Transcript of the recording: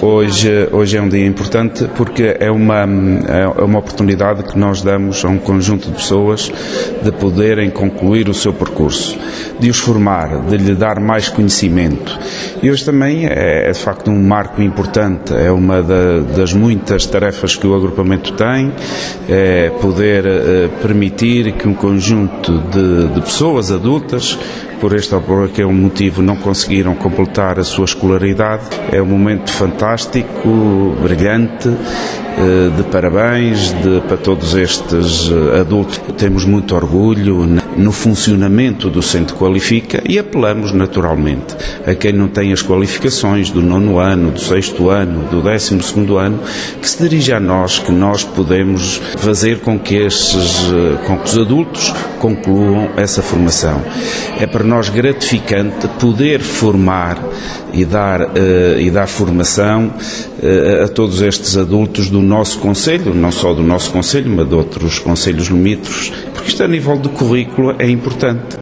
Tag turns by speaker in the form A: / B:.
A: Hoje é um dia importante porque é uma oportunidade que nós damos a um conjunto de pessoas de poderem concluir o seu percurso, de os formar, de lhe dar mais conhecimento. E hoje também é de facto um marco importante, é uma das muitas tarefas que o agrupamento tem, é poder permitir que um conjunto de pessoas adultas, por este ou por aquele motivo, não conseguiram completar a sua escolaridade. É um momento fantástico, brilhante, de parabéns para todos estes adultos. Temos muito orgulho no funcionamento do Centro Qualifica e apelamos naturalmente a quem não tem as qualificações do 9º ano, do 6º ano, do 12º ano, que se dirija a nós, que nós podemos fazer com que os adultos concluam essa formação. É para nós gratificante poder formar e dar formação a todos estes adultos do nosso concelho, não só do nosso concelho, mas de outros concelhos limítrofes, porque isto a nível de currículo é importante.